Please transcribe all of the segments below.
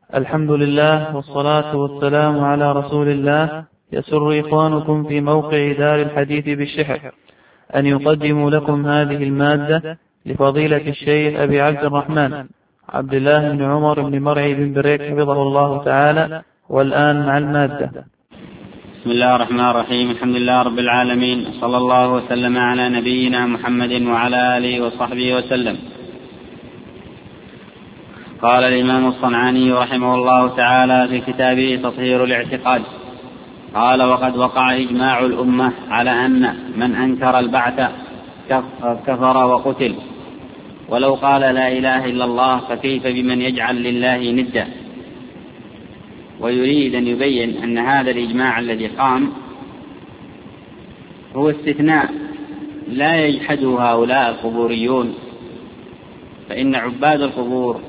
الحمد لله والصلاة والسلام على رسول الله. يسر إخوانكم في موقع دار الحديث بالشحر أن يقدموا لكم هذه المادة لفضيلة الشيخ أبي عبد الرحمن عبد الله بن عمر بن مرعي بن بريك حفظه الله تعالى. والآن مع المادة. بسم الله الرحمن الرحيم. الحمد لله رب العالمين، صلى الله وسلم على نبينا محمد وعلى آله وصحبه وسلم. قال الإمام الصنعاني رحمه الله تعالى في كتابه تطهير الاعتقاد، قال: وقد وقع إجماع الأمة على أن من أنكر البعث كفر وقتل، ولو قال لا إله إلا الله فكيف بمن يجعل لله ندا. ويريد أن يبين أن هذا الإجماع الذي قام هو استثناء لا يجحده هؤلاء القبوريون، فإن عباد القبور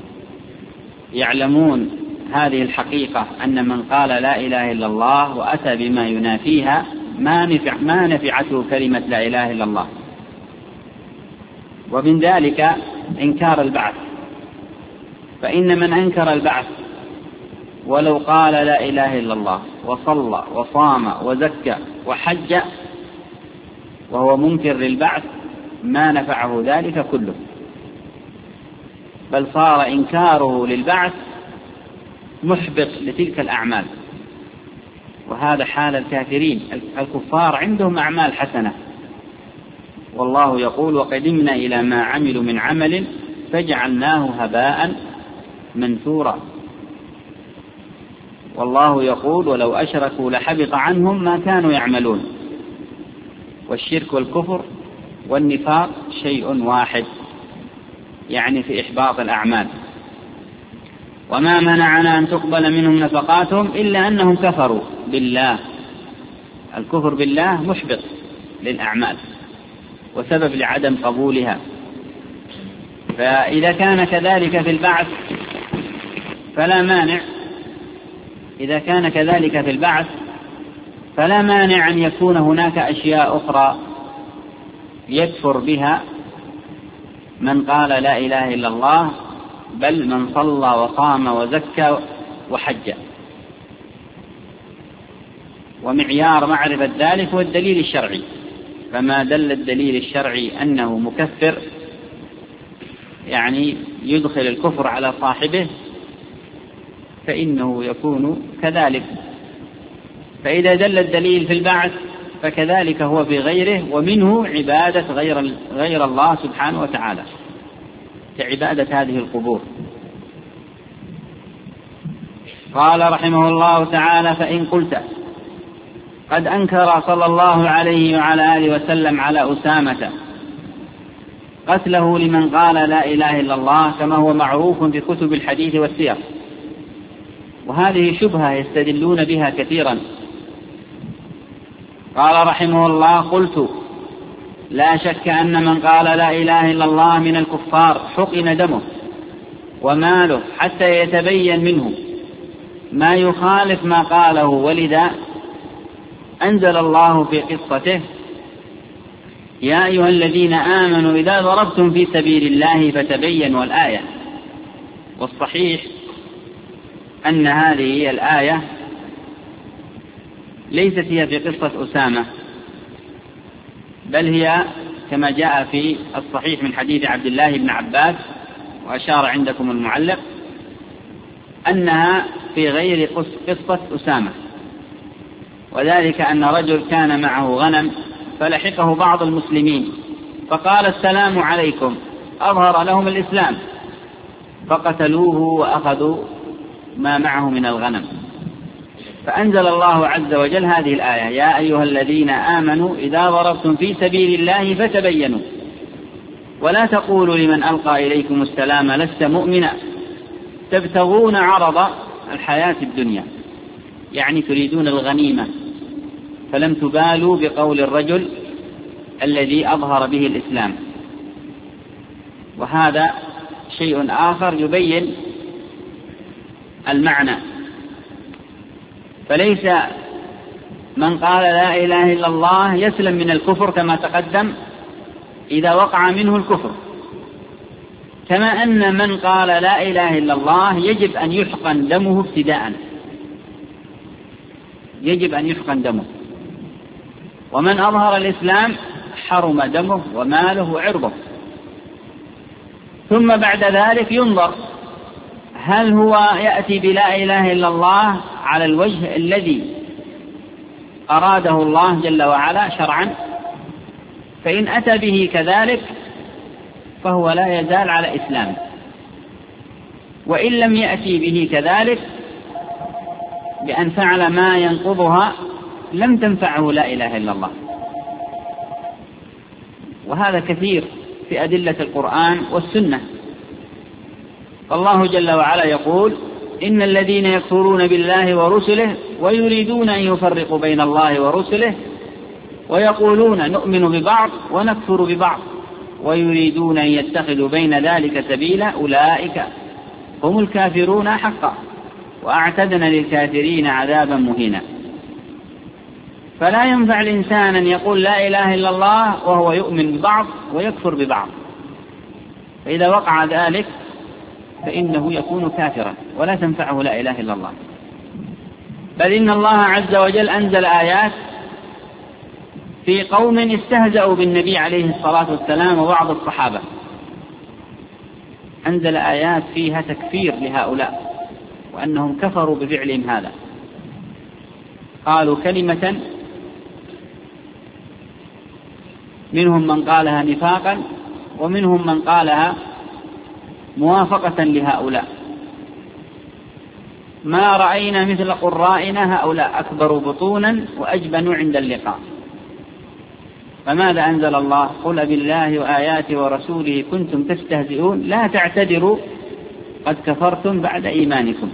يعلمون هذه الحقيقة، أن من قال لا إله إلا الله وأتى بما ينافيها ما نفعته كلمة لا إله إلا الله. ومن ذلك إنكار البعث، فإن من أنكر البعث ولو قال لا إله إلا الله وصلى وصام وزكى وحج وهو منكر للبعث ما نفعه ذلك كله، بل صار إنكاره للبعث محبط لتلك الأعمال. وهذا حال الكافرين. الكفار عندهم أعمال حسنة، والله يقول: وقدمنا إلى ما عملوا من عمل فجعلناه هباء منثورا. والله يقول: ولو أشركوا لحبط عنهم ما كانوا يعملون. والشرك والكفر والنفاق شيء واحد، يعني في إحباط الأعمال. وما منعنا أن تقبل منهم نفقاتهم إلا أنهم كفروا بالله. الكفر بالله محبط للأعمال وسبب لعدم قبولها. فإذا كان كذلك في البعث فلا مانع، إذا كان كذلك في البعث فلا مانع أن يكون هناك أشياء أخرى يكفر بها من قال لا إله إلا الله، بل من صلى وصام وزكى وحج. ومعيار معرفة ذلك هو الدليل الشرعي، فما دل الدليل الشرعي أنه مكفر يعني يدخل الكفر على صاحبه فإنه يكون كذلك. فإذا دل الدليل في البعث فكذلك هو في غيره، ومنه عبادة غير الله سبحانه وتعالى كعبادة هذه القبور. قال رحمه الله تعالى: فإن قلت قد أنكر صلى الله عليه وعلى آله وسلم على أسامة قتله لمن قال لا إله إلا الله، كما هو معروف في كتب الحديث والسير. وهذه شبهة يستدلون بها كثيرا. قال رحمه الله: قلت: لا شك أن من قال لا إله إلا الله من الكفار حقن دمه وماله حتى يتبين منه ما يخالف ما قاله، ولذا أنزل الله في قصته: يا أيها الذين آمنوا إذا ضربتم في سبيل الله فتبينوا الآية. والصحيح أن هذه الآية ليست هي في قصة أسامة، بل هي كما جاء في الصحيح من حديث عبد الله بن عباس، وأشار عندكم المعلق أنها في غير قصة أسامة. وذلك أن رجل كان معه غنم فلحقه بعض المسلمين فقال: السلام عليكم، أظهر لهم الإسلام فقتلوه وأخذوا ما معه من الغنم. فأنزل الله عز وجل هذه الآية: يا أيها الذين آمنوا إذا ضربتم في سبيل الله فتبينوا ولا تقولوا لمن ألقى إليكم السلام لست مؤمنا تبتغون عرض الحياة الدنيا، يعني تريدون الغنيمة، فلم تبالوا بقول الرجل الذي أظهر به الإسلام. وهذا شيء آخر يبين المعنى. فليس من قال لا إله إلا الله يسلم من الكفر كما تقدم إذا وقع منه الكفر، كما أن من قال لا إله إلا الله يجب أن يحقن دمه ابتداء، يجب أن يحقن دمه. ومن أظهر الإسلام حرم دمه وماله وعرضه. ثم بعد ذلك ينظر هل هو يأتي بلا إله إلا الله على الوجه الذي أراده الله جل وعلا شرعا، فإن أتى به كذلك فهو لا يزال على إسلامه، وإن لم يأتي به كذلك بأن فعل ما ينقضها لم تنفعه لا إله إلا الله. وهذا كثير في أدلة القرآن والسنة. الله جل وعلا يقول: إن الذين يكفرون بالله ورسله ويريدون أن يفرقوا بين الله ورسله ويقولون نؤمن ببعض ونكفر ببعض ويريدون أن يتخذوا بين ذلك سبيلا أولئك هم الكافرون حقا وأعتدنا للكافرين عذابا مهينا. فلا ينفع الإنسان أن يقول لا إله إلا الله وهو يؤمن ببعض ويكفر ببعض، فإذا وقع ذلك فإنه يكون كافرا ولا تنفعه لا إله إلا الله. بل إن الله عز وجل أنزل آيات في قوم استهزأوا بالنبي عليه الصلاة والسلام وبعض الصحابة، أنزل آيات فيها تكفير لهؤلاء وأنهم كفروا بفعلهم هذا. قالوا كلمة منهم من قالها نفاقا ومنهم من قالها موافقة لهؤلاء: ما رأينا مثل قرائنا هؤلاء أكبر بطونا وأجبن عند اللقاء. فماذا أنزل الله؟ قل بالله وآياته ورسوله كنتم تستهزئون لا تعتذروا قد كفرتم بعد إيمانكم.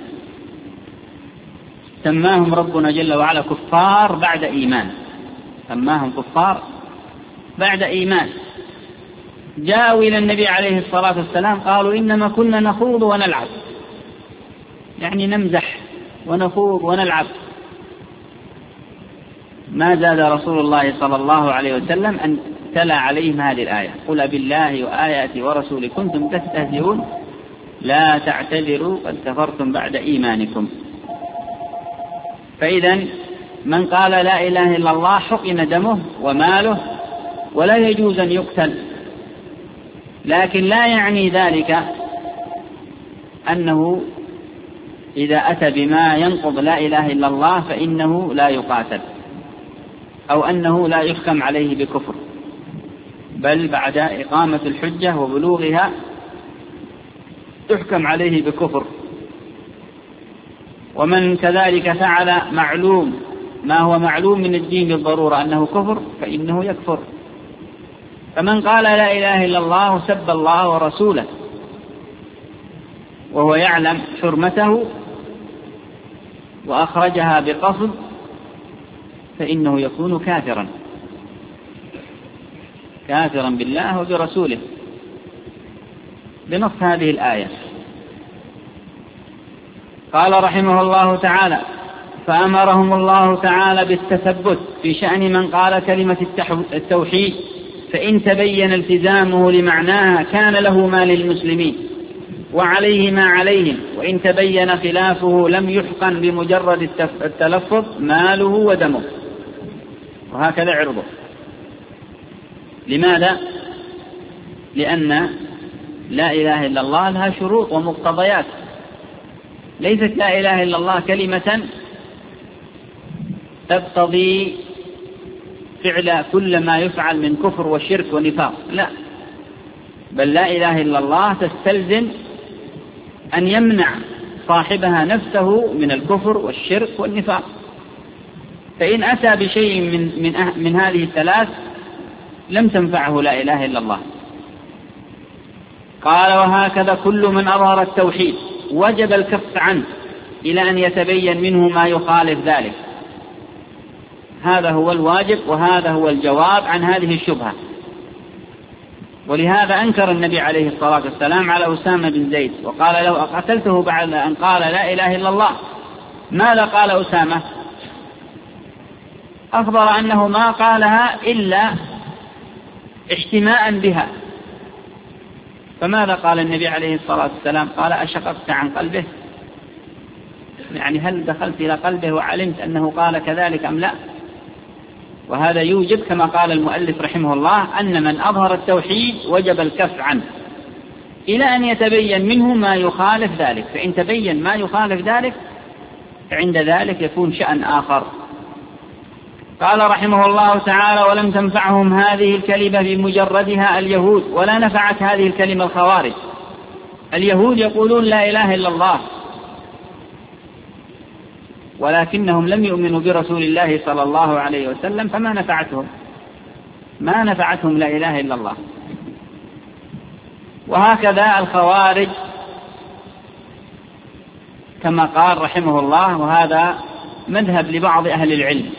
سماهم ربنا جل وعلا كفار بعد إيمان، سماهم كفار بعد إيمان. جاءوا إلى النبي عليه الصلاة والسلام قالوا إنما كنا نخوض ونلعب، يعني نمزح ونخوض ونلعب. ما زاد رسول الله صلى الله عليه وسلم أن تلا عليهم هذه الآية: قل بالله وآياته ورسوله كنتم تستهزئون لا تعتذروا قد كفرتم بعد إيمانكم. فإذا من قال لا إله إلا الله حقن دمه وماله ولا يجوز أن يقتل، لكن لا يعني ذلك أنه إذا أتى بما ينقض لا إله إلا الله فإنه لا يقاتل أو أنه لا يحكم عليه بكفر، بل بعد إقامة الحجة وبلوغها تحكم عليه بكفر. ومن كذلك فعل معلوم ما هو معلوم من الدين بالضرورة أنه كفر فإنه يكفر. فمن قال لا إله إلا الله وسب الله ورسوله وهو يعلم حرمته وأخرجها بقصد فإنه يكون كافرا بالله وبرسوله بنص هذه الآية. قال رحمه الله تعالى: فأمرهم الله تعالى بالتثبت في شأن من قال كلمة التوحيد، فإن تبين التزامه لمعناها كان له ما للمسلمين وعليه ما عليهم، وإن تبين خلافه لم يحقن بمجرد التلفظ ماله ودمه، وهكذا عرضه. لماذا؟ لأن لا إله إلا الله لها شروط ومقتضيات، ليست لا إله إلا الله كلمة تقتضي فعل كل ما يفعل من كفر وشرك ونفاق، لا، بل لا إله إلا الله تستلزم أن يمنع صاحبها نفسه من الكفر والشرك والنفاق. فإن أتى بشيء من هذه الثلاث لم تنفعه لا إله إلا الله. قال: وهكذا كل من أظهر التوحيد وجب الكف عنه إلى أن يتبين منه ما يخالف ذلك. هذا هو الواجب وهذا هو الجواب عن هذه الشبهة. ولهذا أنكر النبي عليه الصلاة والسلام على أسامة بن زيد وقال له: أقتلته بعد أن قال لا إله إلا الله. ماذا قال أسامة؟ أخبر أنه ما قالها إلا احتماء بها، فماذا قال النبي عليه الصلاة والسلام؟ قال: أشققت عن قلبه؟ يعني هل دخلت إلى قلبه وعلمت أنه قال كذلك أم لا؟ وهذا يوجب كما قال المؤلف رحمه الله أن من أظهر التوحيد وجب الكف عنه إلى أن يتبين منه ما يخالف ذلك، فإن تبين ما يخالف ذلك عند ذلك يكون شأن آخر. قال رحمه الله تعالى: ولم تنفعهم هذه الكلمة بمجردها اليهود، ولا نفعت هذه الكلمة الخوارج. اليهود يقولون لا إله إلا الله، ولكنهم لم يؤمنوا برسول الله صلى الله عليه وسلم، فما نفعتهم لا إله إلا الله. وهكذا الخوارج كما قال رحمه الله، وهذا مذهب لبعض أهل العلم،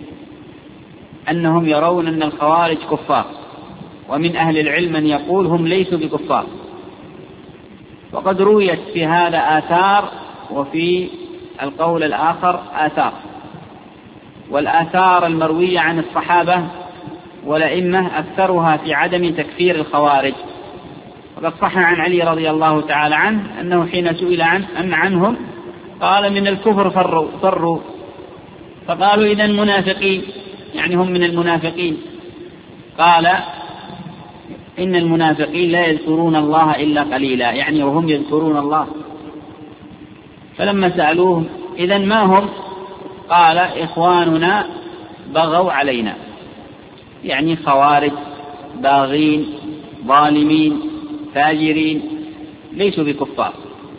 أنهم يرون أن الخوارج كفار، ومن أهل العلم من يقول هم ليسوا بكفار. وقد رويت في هذا آثار، وفي القول الآخر آثار، والآثار المروية عن الصحابة والأئمة أكثرها في عدم تكفير الخوارج. وقد صح عن علي رضي الله تعالى عنه أنه حين سئل عنهم قال: من الكفر فروا، فقالوا: إذا منافقين، يعني هم من المنافقين. قال: إن المنافقين لا يذكرون الله إلا قليلا، يعني وهم يذكرون الله. فلما سألوهم: إذا ما هم؟ قال: إخواننا بغوا علينا، يعني خوارج باغين ظالمين فاجرين، ليسوا بكفار.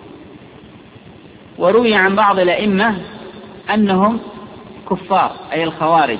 وروي عن بعض الأئمة أنهم كفار، أي الخوارج.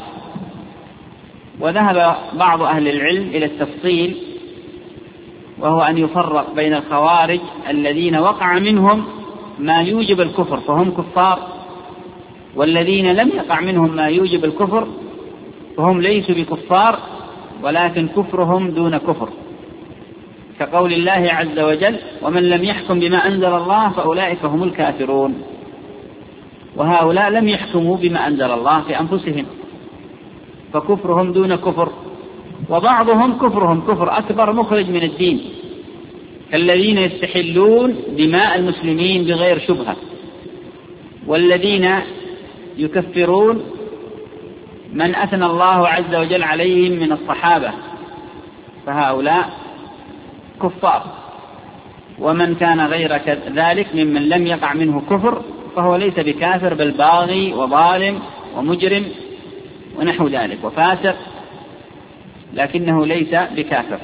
وذهب بعض أهل العلم إلى التفصيل، وهو أن يفرق بين الخوارج الذين وقع منهم ما يوجب الكفر فهم كفار، والذين لم يقع منهم ما يوجب الكفر فهم ليسوا بكفار، ولكن كفرهم دون كفر، كقول الله عز وجل: ومن لم يحكم بما أنزل الله فأولئك هم الكافرون. وهؤلاء لم يحكموا بما أنزل الله في أنفسهم، فكفرهم دون كفر. وبعضهم كفرهم كفر أكبر مخرج من الدين، كالذين يستحلون دماء المسلمين بغير شبهة، والذين يكفرون من أثنى الله عز وجل عليهم من الصحابة، فهؤلاء كفار. ومن كان غير ذلك ممن لم يقع منه كفر فهو ليس بكافر، بل باغي وظالم ومجرم ونحو ذلك وفاسق، لكنه ليس بكافر.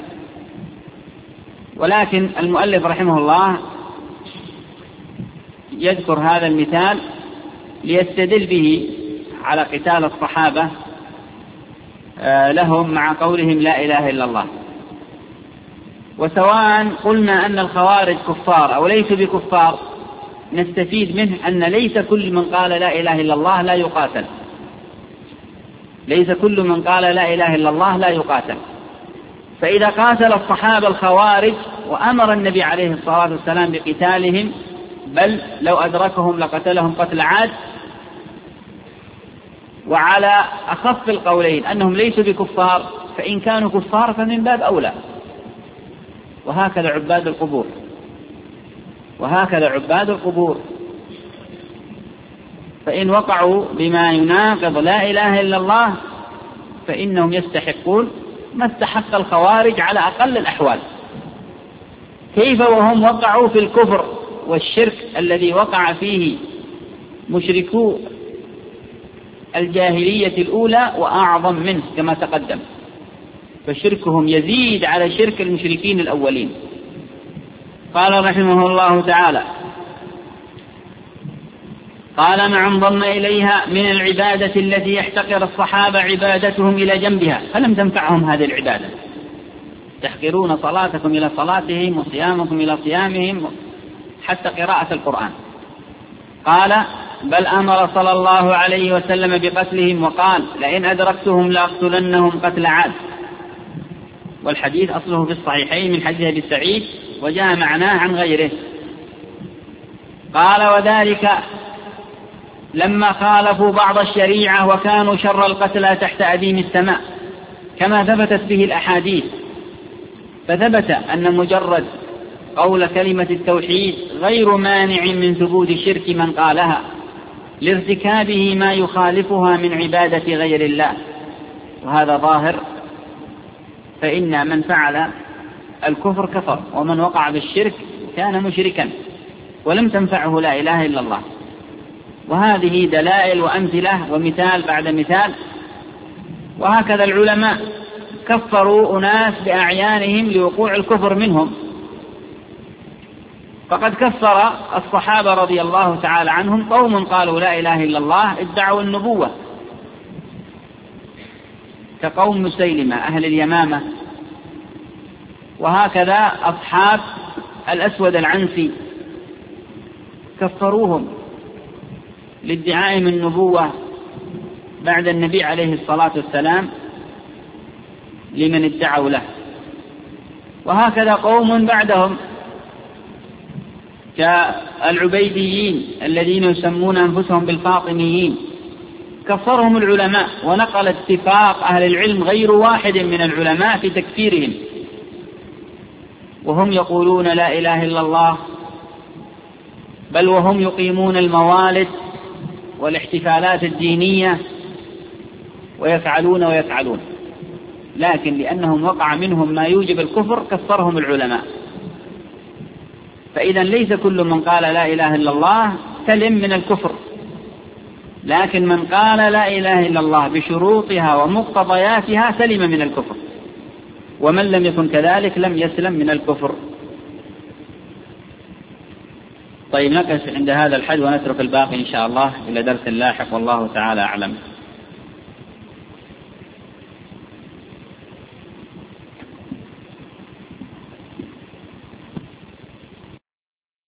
ولكن المؤلف رحمه الله يذكر هذا المثال ليستدل به على قتال الصحابة لهم مع قولهم لا إله إلا الله. وسواء قلنا أن الخوارج كفار أو ليسوا بكفار، نستفيد منه أن ليس كل من قال لا إله إلا الله لا يقاتل، ليس كل من قال لا إله إلا الله لا يقاتل. فإذا قاتل الصحابة الخوارج وأمر النبي عليه الصلاة والسلام بقتالهم، بل لو أدركهم لقتلهم قتل عاد، وعلى أخف القولين أنهم ليسوا بكفار، فإن كانوا كفار فمن باب أولى. وهكذا عباد القبور، فإن وقعوا بما يناقض لا إله إلا الله فإنهم يستحقون ما استحق الخوارج على أقل الأحوال. كيف وهم وقعوا في الكفر والشرك الذي وقع فيه مشركو الجاهلية الأولى وأعظم منه كما تقدم، فشركهم يزيد على شرك المشركين الأولين. قال رحمه الله تعالى: قال: ما انضم إليها من العبادة التي يحتقر الصحابة عبادتهم إلى جنبها فلم تنفعهم هذه العبادة. تحقرون صلاتكم إلى صلاتهم وصيامكم إلى صيامهم حتى قراءة القرآن. قال: بل أمر صلى الله عليه وسلم بقتلهم، وقال: لئن أدركتهم لأقتلنهم قتل عاد. والحديث أصله في الصحيحين من حديث أبي سعيد، وجاء معناه عن غيره. قال: وذلك لما خالفوا بعض الشريعة وكانوا شر القتلى تحت أديم السماء، كما ثبتت به الأحاديث. فثبت أن مجرد قول كلمة التوحيد غير مانع من ثبوت شرك من قالها لارتكابه ما يخالفها من عبادة غير الله، وهذا ظاهر. فإن من فعل الكفر كفر، ومن وقع بالشرك كان مشركا ولم تنفعه لا إله إلا الله. وهذه دلائل وأمثلة ومثال بعد مثال. وهكذا العلماء كفروا أناس بأعيانهم لوقوع الكفر منهم، فقد كفر الصحابة رضي الله تعالى عنهم قوم قالوا لا إله إلا الله ادعوا النبوة، كقوم مسيلمة أهل اليمامة. وهكذا أصحاب الأسود العنسي كفروهم لادعائهم النبوة بعد النبي عليه الصلاة والسلام لمن ادعوا له. وهكذا قوم بعدهم كالعبيديين الذين يسمون أنفسهم بالفاطميين، كفرهم العلماء، ونقل اتفاق أهل العلم غير واحد من العلماء في تكفيرهم، وهم يقولون لا إله إلا الله، بل وهم يقيمون الموالد والاحتفالات الدينية ويفعلون، لكن لأنهم وقع منهم ما يوجب الكفر كفرهم العلماء. فإذا ليس كل من قال لا إله إلا الله سلم من الكفر، لكن من قال لا إله إلا الله بشروطها ومقتضياتها سلم من الكفر، ومن لم يكن كذلك لم يسلم من الكفر. طيب، نقف عند هذا الحد ونترك الباقي إن شاء الله إلى درس لاحق، والله تعالى أعلم.